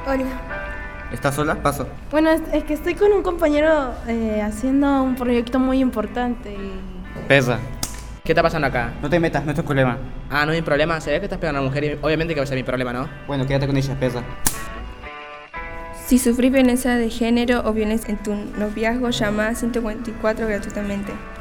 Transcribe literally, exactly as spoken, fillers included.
Hola. ¿Estás sola? Paso. Bueno, es, es que estoy con un compañero eh, haciendo un proyecto muy importante y... Pesa. ¿Qué está pasando acá? No te metas, no es tu problema. Ah, no es mi problema. ¿Sabés que estás pegando a una mujer? Y obviamente que va a ser mi problema, ¿no? Bueno, quédate con ella, Pesa. Si sufrís violencia de género o violencia en tu noviazgo, llama a ciento cuarenta y cuatro gratuitamente.